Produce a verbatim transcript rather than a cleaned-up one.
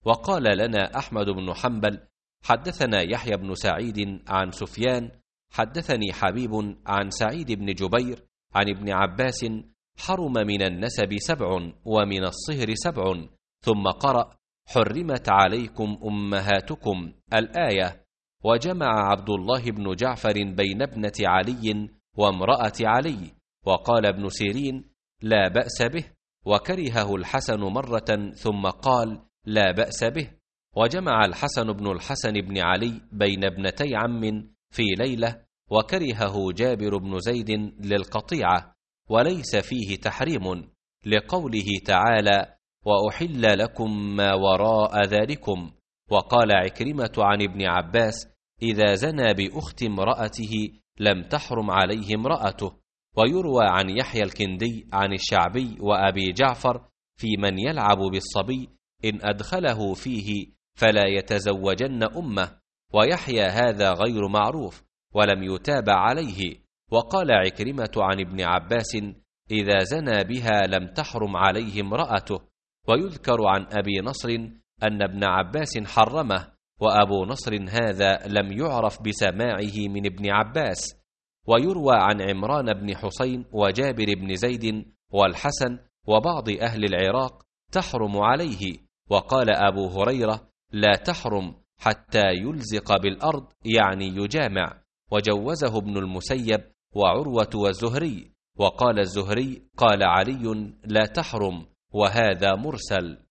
وقال لنا أحمد بن حنبل حدثنا يحيى بن سعيد عن سفيان حدثني حبيب عن سعيد بن جبير عن ابن عباس حرم من النسب سبع ومن الصهر سبع، ثم قرأ حرمت عليكم أمهاتكم الآية. وجمع عبد الله بن جعفر بين ابنة علي وامرأة علي، وقال ابن سيرين لا بأس به، وكرهه الحسن مرة ثم قال لا بأس به. وجمع الحسن بن الحسن بن علي بين ابنتي عم في ليلة، وكرهه جابر بن زيد للقطيعة، وليس فيه تحريم، لقوله تعالى وأحل لكم ما وراء ذلكم. وقال عكرمة عن ابن عباس إذا زنى بأخت امرأته لم تحرم عليه امرأته. ويروى عن يحيى الكندي عن الشعبي وأبي جعفر في من يلعب بالصبي إن أدخله فيه فلا يتزوجن أمه، ويحيى هذا غير معروف ولم يتابع عليه. وقال عكرمة عن ابن عباس إذا زنى بها لم تحرم عليه امرأته. ويذكر عن أبي نصر أن ابن عباس حرمه، وأبو نصر هذا لم يعرف بسماعه من ابن عباس. ويروى عن عمران بن حسين وجابر بن زيد والحسن وبعض أهل العراق تحرم عليه. وقال أبو هريرة لا تحرم حتى يلزق بالأرض، يعني يجامع. وجوزه ابن المسيب وعروة والزهري. وقال الزهري قال علي لا تحرم، وهذا مرسل.